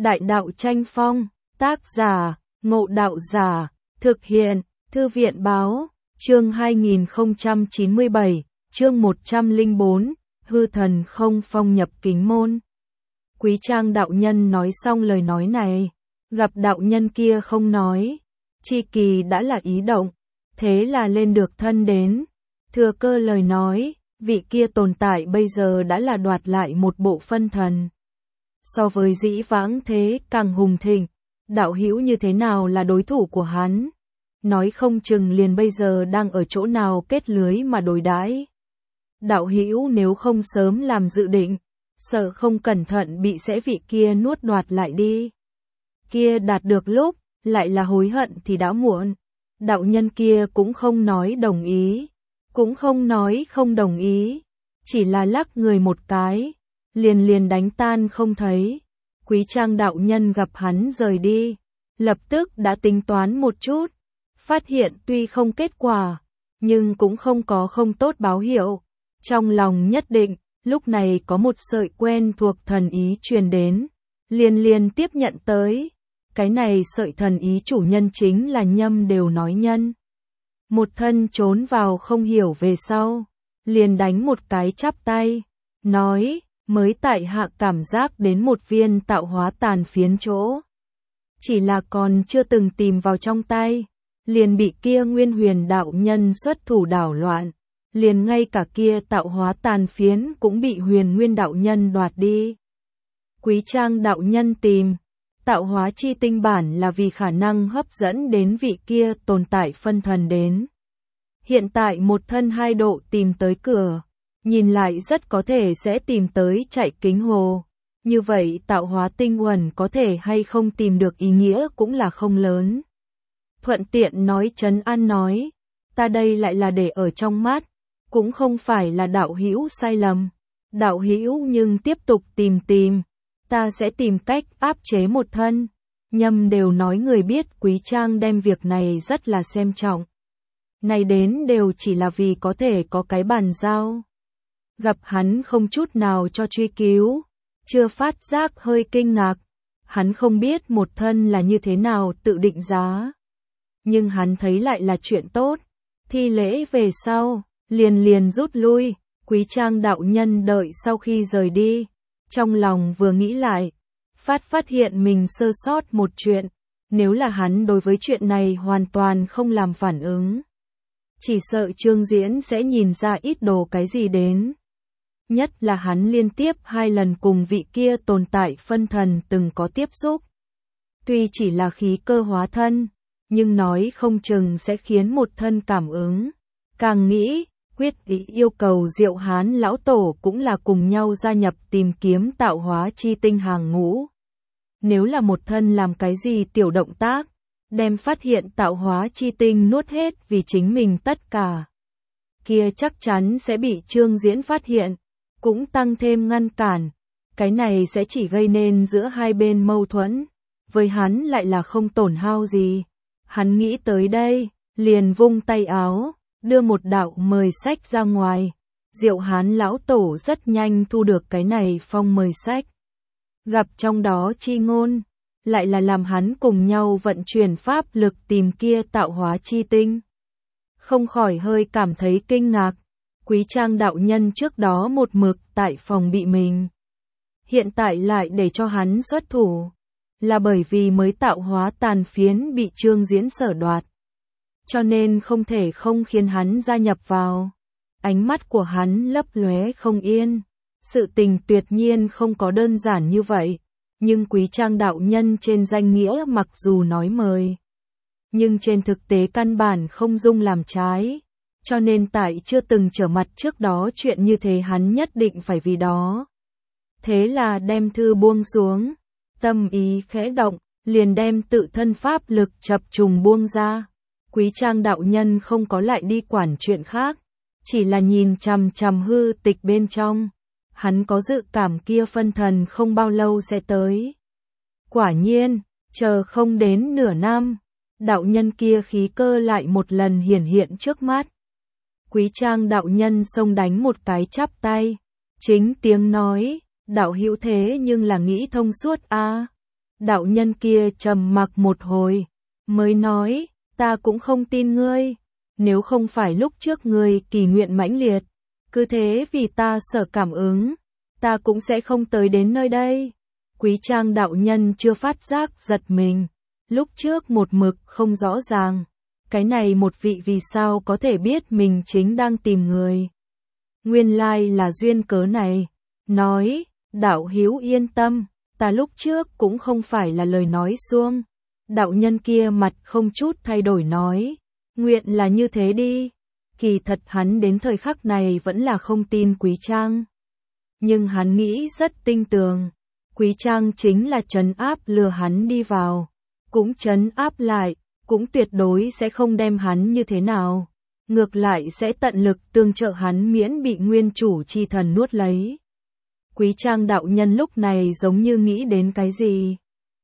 Đại đạo tranh phong, tác giả, Ngộ Đạo Giả, thực hiện, Thư viện báo, chương 2097, chương 104, hư thần không phong nhập kính môn. Quý Trang đạo nhân nói xong lời nói này, gặp đạo nhân kia không nói, chi kỳ đã là ý động, thế là lên được thân đến, thừa cơ lời nói, vị kia tồn tại bây giờ đã là đoạt lại một bộ phân thần. So với dĩ vãng thế càng hùng thịnh, đạo hữu như thế nào là đối thủ của hắn? Nói không chừng liền bây giờ đang ở chỗ nào kết lưới mà đối đãi. Đạo hữu nếu không sớm làm dự định, sợ không cẩn thận bị sẽ vị kia nuốt đoạt lại đi. Kia đạt được lúc, lại là hối hận thì đã muộn. Đạo nhân kia cũng không nói đồng ý, cũng không nói không đồng ý, chỉ là lắc người một cái, liền đánh tan không thấy. Quý Trang đạo nhân gặp hắn rời đi, lập tức đã tính toán một chút, phát hiện tuy không kết quả, nhưng cũng không có không tốt báo hiệu. Trong lòng nhất định, lúc này có một sợi quen thuộc thần ý truyền đến, liền tiếp nhận tới. Cái này sợi thần ý chủ nhân chính là Nhâm Đều Nói Nhân. Một thân trốn vào không hiểu về sau, liền đánh một cái chắp tay, nói, mới tại hạ cảm giác đến một viên tạo hóa tàn phiến chỗ. Chỉ là còn chưa từng tìm vào trong tay, liền bị kia Nguyên Huyền đạo nhân xuất thủ đảo loạn, liền ngay cả kia tạo hóa tàn phiến cũng bị Huyền Nguyên đạo nhân đoạt đi. Quý Trang đạo nhân tìm tạo hóa chi tinh bản là vì khả năng hấp dẫn đến vị kia tồn tại phân thần đến. Hiện tại một thân hai độ tìm tới cửa, nhìn lại rất có thể sẽ tìm tới chạy kính hồ. Như vậy tạo hóa tinh uẩn có thể hay không tìm được ý nghĩa cũng là không lớn. Thuận tiện nói trấn an nói, ta đây lại là để ở trong mắt, cũng không phải là đạo hữu sai lầm. Đạo hữu nhưng tiếp tục tìm, ta sẽ tìm cách áp chế một thân. Nhâm Đều nói người biết Quý Trang đem việc này rất là xem trọng. Này đến đều chỉ là vì có thể có cái bàn giao. Gặp hắn không chút nào cho truy cứu, chưa phát giác hơi kinh ngạc. Hắn không biết một thân là như thế nào tự định giá. Nhưng hắn thấy lại là chuyện tốt. Thi lễ về sau, liền rút lui. Quý Trang đạo nhân đợi sau khi rời đi, trong lòng vừa nghĩ lại, phát hiện mình sơ sót một chuyện. Nếu là hắn đối với chuyện này hoàn toàn không làm phản ứng, chỉ sợ Trương Diễn sẽ nhìn ra ít đồ cái gì đến. Nhất là hắn liên tiếp 2 lần cùng vị kia tồn tại phân thần từng có tiếp xúc. Tuy chỉ là khí cơ hóa thân, nhưng nói không chừng sẽ khiến một thân cảm ứng. Càng nghĩ, quyết ý yêu cầu Diệu Hán lão tổ cũng là cùng nhau gia nhập tìm kiếm tạo hóa chi tinh hàng ngũ. Nếu là một thân làm cái gì tiểu động tác, đem phát hiện tạo hóa chi tinh nuốt hết vì chính mình tất cả, kia chắc chắn sẽ bị Trương Diễn phát hiện, cũng tăng thêm ngăn cản. Cái này sẽ chỉ gây nên giữa hai bên mâu thuẫn, với hắn lại là không tổn hao gì. Hắn nghĩ tới đây, liền vung tay áo, đưa một đạo mời sách ra ngoài. Diệu Hán lão tổ rất nhanh thu được cái này phong mời sách. Gặp trong đó chi ngôn, lại là làm hắn cùng nhau vận chuyển pháp lực tìm kia tạo hóa chi tinh. Không khỏi hơi cảm thấy kinh ngạc. Quý Trang đạo nhân trước đó một mực tại phòng bị mình, hiện tại lại để cho hắn xuất thủ, là bởi vì mới tạo hóa tàn phiến bị Trương Diễn sở đoạt, cho nên không thể không khiến hắn gia nhập vào. Ánh mắt của hắn lấp lóe không yên, sự tình tuyệt nhiên không có đơn giản như vậy. Nhưng Quý Trang đạo nhân trên danh nghĩa mặc dù nói mời, nhưng trên thực tế căn bản không dung làm trái. Cho nên tại chưa từng trở mặt trước đó chuyện như thế hắn nhất định phải vì đó. Thế là đem thư buông xuống, tâm ý khẽ động, liền đem tự thân pháp lực chập trùng buông ra. Quý Trang đạo nhân không có lại đi quản chuyện khác, chỉ là nhìn chằm hư tịch bên trong. Hắn có dự cảm kia phân thần không bao lâu sẽ tới. Quả nhiên, chờ không đến nửa năm, đạo nhân kia khí cơ lại một lần hiển hiện trước mắt. Quý Trang đạo nhân xông đánh một cái chắp tay, chính tiếng nói, đạo hữu thế nhưng là nghĩ thông suốt a. Đạo nhân kia trầm mặc một hồi, mới nói, ta cũng không tin ngươi, nếu không phải lúc trước ngươi kỳ nguyện mãnh liệt, cứ thế vì ta sở cảm ứng, ta cũng sẽ không tới đến nơi đây. Quý Trang đạo nhân chưa phát giác giật mình, lúc trước một mực không rõ ràng, cái này một vị vì sao có thể biết mình chính đang tìm người. Nguyên lai là duyên cớ này, nói, đạo hữu yên tâm, ta lúc trước cũng không phải là lời nói suông. Đạo nhân kia mặt không chút thay đổi nói, nguyện là như thế đi. Kỳ thật hắn đến thời khắc này vẫn là không tin Quý Trang. Nhưng hắn nghĩ rất tinh tường, Quý Trang chính là trấn áp lừa hắn đi vào, cũng trấn áp lại, cũng tuyệt đối sẽ không đem hắn như thế nào. Ngược lại sẽ tận lực tương trợ hắn miễn bị nguyên chủ chi thần nuốt lấy. Quý Trang đạo nhân lúc này giống như nghĩ đến cái gì.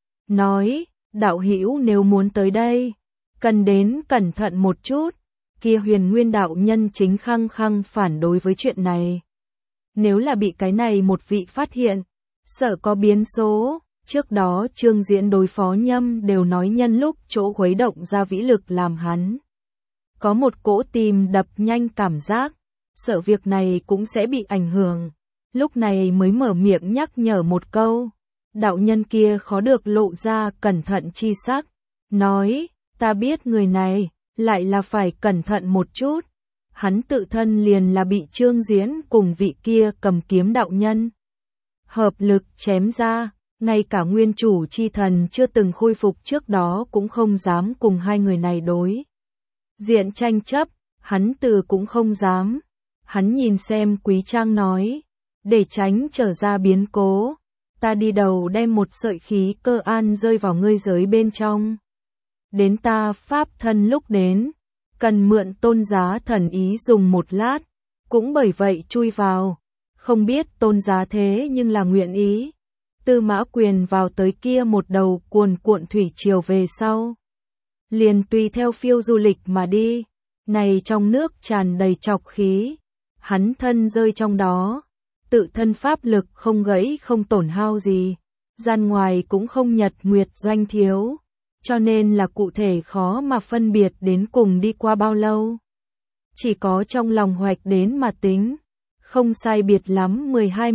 Nói, đạo hữu nếu muốn tới đây, cần đến cẩn thận một chút. Kia Huyền Nguyên đạo nhân chính khăng khăng phản đối với chuyện này. Nếu là bị cái này một vị phát hiện, sợ có biến số. Trước đó Trương Diễn đối phó Nhâm đều nói nhân lúc chỗ khuấy động ra vĩ lực làm hắn có một cỗ tim đập nhanh cảm giác, sợ việc này cũng sẽ bị ảnh hưởng. Lúc này mới mở miệng nhắc nhở một câu. Đạo nhân kia khó được lộ ra cẩn thận chi sắc, nói, ta biết người này, lại là phải cẩn thận một chút. Hắn tự thân liền là bị Trương Diễn cùng vị kia cầm kiếm đạo nhân hợp lực chém ra, ngay cả nguyên chủ chi thần chưa từng khôi phục trước đó cũng không dám cùng hai người này đối diện tranh chấp, hắn từ cũng không dám. Hắn nhìn xem Quý Trang nói, để tránh trở ra biến cố, ta đi đầu đem một sợi khí cơ an rơi vào ngươi giới bên trong. Đến ta pháp thân lúc đến, cần mượn tôn giá thần ý dùng một lát, cũng bởi vậy chui vào, không biết tôn giá thế nhưng là nguyện ý. Tư Mã Quyền vào tới kia một đầu cuồn cuộn thủy triều về sau, liền tùy theo phiêu du lịch mà đi, này trong nước tràn đầy trọc khí, hắn thân rơi trong đó, tự thân pháp lực không gãy không tổn hao gì, gian ngoài cũng không nhật nguyệt doanh thiếu, cho nên là cụ thể khó mà phân biệt đến cùng đi qua bao lâu. Chỉ có trong lòng hoạch đến mà tính, không sai biệt lắm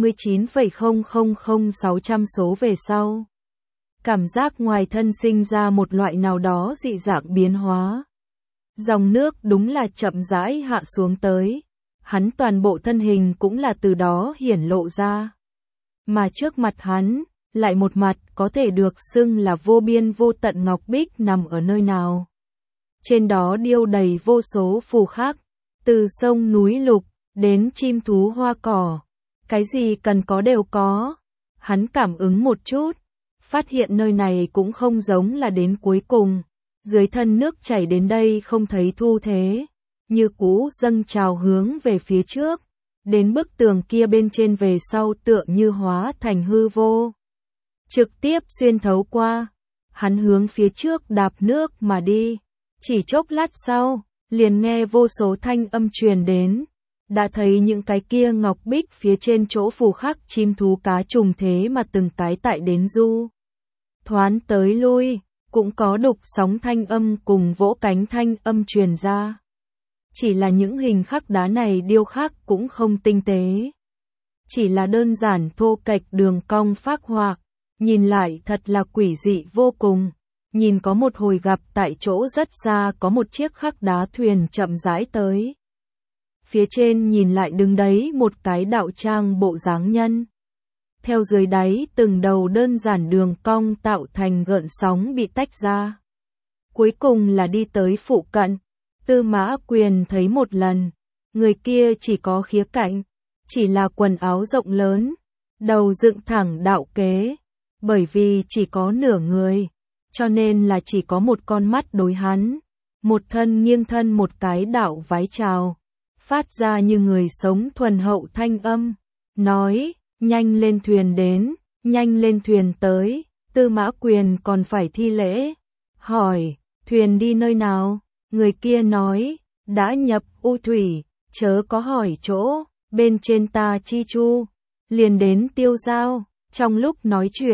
10-29,000600 số về sau. Cảm giác ngoài thân sinh ra một loại nào đó dị dạng biến hóa. Dòng nước đúng là chậm rãi hạ xuống tới, hắn toàn bộ thân hình cũng là từ đó hiển lộ ra. Mà trước mặt hắn, lại một mặt có thể được xưng là vô biên vô tận ngọc bích nằm ở nơi nào. Trên đó điêu đầy vô số phù khắc, từ sông núi lục, đến chim thú hoa cỏ, cái gì cần có đều có. Hắn cảm ứng một chút, phát hiện nơi này cũng không giống là đến cuối cùng, dưới thân nước chảy đến đây không thấy thu thế, như cũ dâng trào hướng về phía trước, đến bức tường kia bên trên về sau tựa như hóa thành hư vô. Trực tiếp xuyên thấu qua, hắn hướng phía trước đạp nước mà đi, chỉ chốc lát sau, liền nghe vô số thanh âm truyền đến. Đã thấy những cái kia ngọc bích phía trên chỗ phù khắc chim thú cá trùng thế mà từng cái tại đến du thoán tới lui, cũng có đục sóng thanh âm cùng vỗ cánh thanh âm truyền ra. Chỉ là những hình khắc đá này điêu khắc cũng không tinh tế, chỉ là đơn giản thô kệch đường cong phác họa, nhìn lại thật là quỷ dị vô cùng. Nhìn có một hồi gặp tại chỗ rất xa có một chiếc khắc đá thuyền chậm rãi tới. Phía trên nhìn lại đứng đấy một cái đạo trang bộ dáng nhân. Theo dưới đáy từng đầu đơn giản đường cong tạo thành gợn sóng bị tách ra. Cuối cùng là đi tới phụ cận. Tư Mã Quyền thấy một lần. Người kia chỉ có khía cạnh. Chỉ là quần áo rộng lớn. Đầu dựng thẳng đạo kế. Bởi vì chỉ có nửa người. Cho nên là chỉ có một con mắt đối hắn. Một thân nghiêng thân một cái đạo vái chào. Phát ra như người sống thuần hậu thanh âm. Nói, nhanh lên thuyền đến, nhanh lên thuyền tới. Tư Mã Quyền còn phải thi lễ. Hỏi, thuyền đi nơi nào? Người kia nói, đã nhập U Thủy, chớ có hỏi chỗ, bên trên ta chi chu. Liền đến Tiêu Giao. Trong lúc nói chuyện,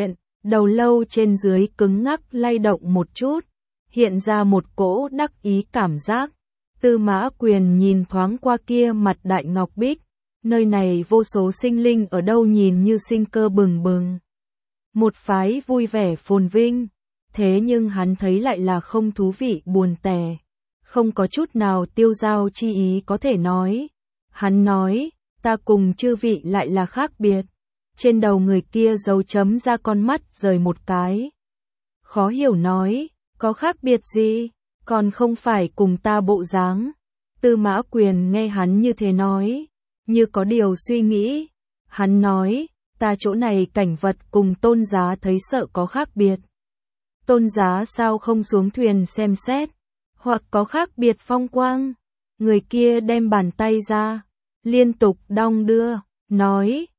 đầu lâu trên dưới cứng ngắc lay động một chút, hiện ra một cỗ đắc ý cảm giác. Tư Mã Quyền nhìn thoáng qua kia mặt đại ngọc bích, nơi này vô số sinh linh ở đâu nhìn như sinh cơ bừng bừng. Một phái vui vẻ phồn vinh, thế nhưng hắn thấy lại là không thú vị buồn tẻ, không có chút nào tiêu dao chi ý có thể nói. Hắn nói, ta cùng chư vị lại là khác biệt. Trên đầu người kia dấu chấm ra con mắt rời một cái. Khó hiểu nói, có khác biệt gì, còn không phải cùng ta bộ dáng. Tư Mã Quyền nghe hắn như thế nói, như có điều suy nghĩ. Hắn nói, ta chỗ này cảnh vật cùng Tôn Giá thấy sợ có khác biệt. Tôn Giá sao không xuống thuyền xem xét, hoặc có khác biệt phong quang. Người kia đem bàn tay ra, liên tục đong đưa, nói,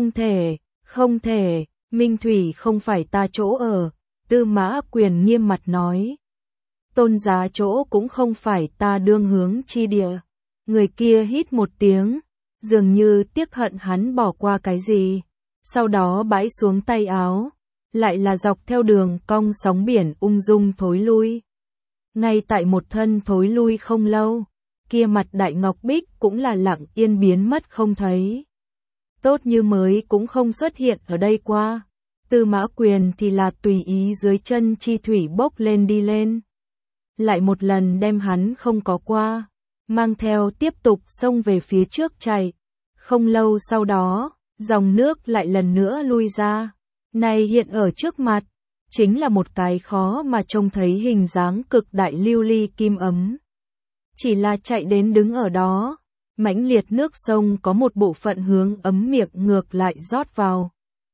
không thể, Minh Thủy không phải ta chỗ ở. Tư Mã Quyền nghiêm mặt nói, Tôn Giá chỗ cũng không phải ta đương hướng chi địa. Người kia hít một tiếng, dường như tiếc hận hắn bỏ qua cái gì, sau đó bãi xuống tay áo, lại là dọc theo đường cong sóng biển ung dung thối lui. Ngay tại một thân thối lui không lâu, kia mặt đại ngọc bích cũng là lặng yên biến mất không thấy. Tốt như mới cũng không xuất hiện ở đây qua. Tư Mã Quyền thì là tùy ý dưới chân chi thủy bốc lên đi lên. Lại một lần đem hắn không có qua, mang theo tiếp tục xông về phía trước chạy. Không lâu sau đó, dòng nước lại lần nữa lui ra. Này hiện ở trước mặt, chính là một cái khó mà trông thấy hình dáng cực đại lưu ly kim ấm. Chỉ là chạy đến đứng ở đó, mãnh liệt nước sông có một bộ phận hướng ấm miệng ngược lại rót vào.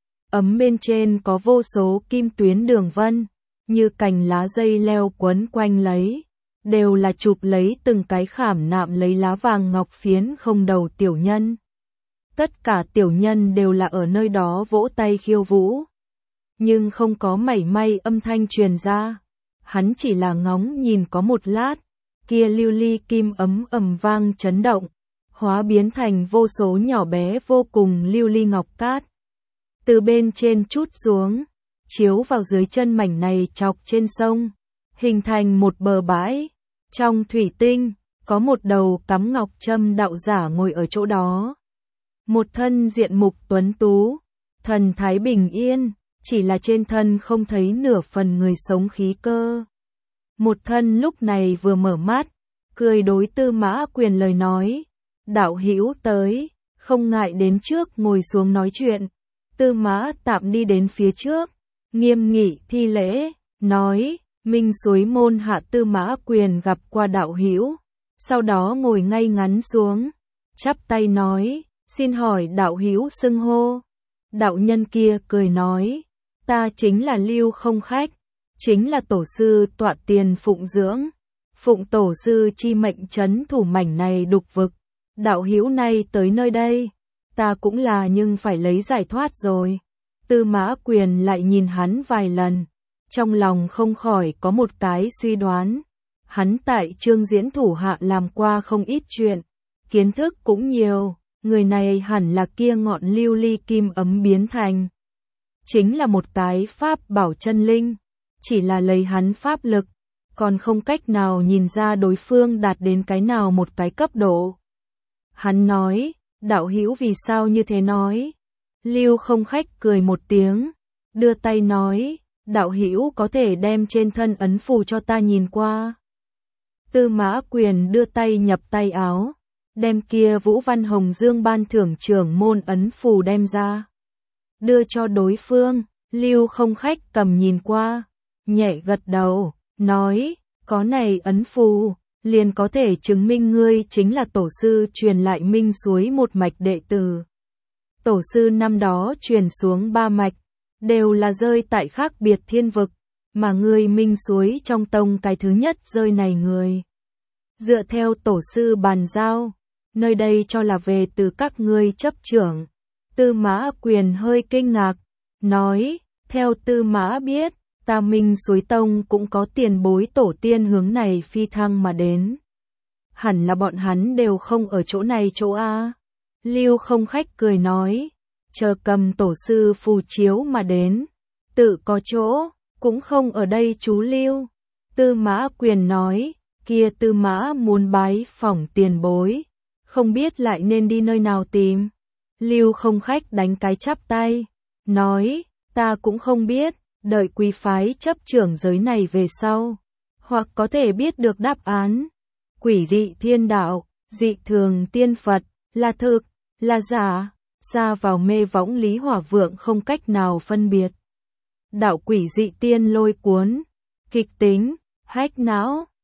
Ấm bên trên có vô số kim tuyến đường vân, như cành lá dây leo quấn quanh lấy, đều là chụp lấy từng cái khảm nạm lấy lá vàng ngọc phiến không đầu tiểu nhân. Tất cả tiểu nhân đều là ở nơi đó vỗ tay khiêu vũ, nhưng không có mảy may âm thanh truyền ra. Hắn chỉ là ngóng nhìn có một lát, kia lưu ly kim ấm ầm vang chấn động, hóa biến thành vô số nhỏ bé vô cùng lưu ly ngọc cát. Từ bên trên trút xuống, chiếu vào dưới chân mảnh này chọc trên sông, hình thành một bờ bãi. Trong thủy tinh, có một đầu cắm ngọc trâm đạo giả ngồi ở chỗ đó. Một thân diện mục tuấn tú, thần thái bình yên, chỉ là trên thân không thấy nửa phần người sống khí cơ. Một thân lúc này vừa mở mắt, cười đối Tư Mã Quyền lời nói, đạo hữu tới, không ngại đến trước ngồi xuống nói chuyện. Tư Mã tạm đi đến phía trước, nghiêm nghị thi lễ, nói, Minh Suối môn hạ Tư Mã Quyền gặp qua đạo hữu, sau đó ngồi ngay ngắn xuống, chắp tay nói, xin hỏi đạo hữu xưng hô. Đạo nhân kia cười nói, ta chính là Lưu Không Khách, chính là tổ sư tọa tiền phụng dưỡng, phụng tổ sư chi mệnh trấn thủ mảnh này đục vực. Đạo hữu nay tới nơi đây, ta cũng là nhưng phải lấy giải thoát rồi. Tư Mã Quyền lại nhìn hắn vài lần, trong lòng không khỏi có một cái suy đoán. Hắn tại Trương Diễn thủ hạ làm qua không ít chuyện, kiến thức cũng nhiều, người này hẳn là kia ngọn lưu ly kim ấm biến thành. Chính là một cái pháp bảo chân linh, chỉ là lấy hắn pháp lực, còn không cách nào nhìn ra đối phương đạt đến cái nào một cái cấp độ. Hắn nói, đạo hữu vì sao như thế nói? Lưu Không Khách cười một tiếng, đưa tay nói, đạo hữu có thể đem trên thân ấn phù cho ta nhìn qua. Tư Mã Quyền đưa tay nhập tay áo, đem kia Vũ Văn Hồng Dương ban thưởng trưởng môn ấn phù đem ra, đưa cho đối phương. Lưu Không Khách cầm nhìn qua, nhẹ gật đầu, nói, có này ấn phù, liền có thể chứng minh ngươi chính là tổ sư truyền lại Minh Suối một mạch đệ tử. Tổ sư năm đó truyền xuống 3 mạch, đều là rơi tại khác biệt thiên vực, mà ngươi Minh Suối trong tông cái thứ nhất rơi này người. Dựa theo tổ sư bàn giao, nơi đây cho là về từ các ngươi chấp trưởng. Tư Mã Quyền hơi kinh ngạc, nói, theo Tư Mã biết, ta Minh Suối tông cũng có tiền bối tổ tiên hướng này phi thăng mà đến. Hẳn là bọn hắn đều không ở chỗ này chỗ A. Lưu Không Khách cười nói, chờ cầm tổ sư phù chiếu mà đến. tự có chỗ, cũng không ở đây trú lưu. Tư Mã Quyền nói, kia Tư Mã muốn bái phỏng tiền bối, không biết lại nên đi nơi nào tìm. Lưu Không Khách đánh cái chắp tay, nói, ta cũng không biết, đợi quý phái chấp trưởng giới này về sau, hoặc có thể biết được đáp án. Quỷ dị thiên đạo, dị thường tiên Phật, là thực, là giả, xa vào mê võng Lý Hỏa Vượng không cách nào phân biệt. Đạo quỷ dị tiên lôi cuốn, kịch tính, hách não,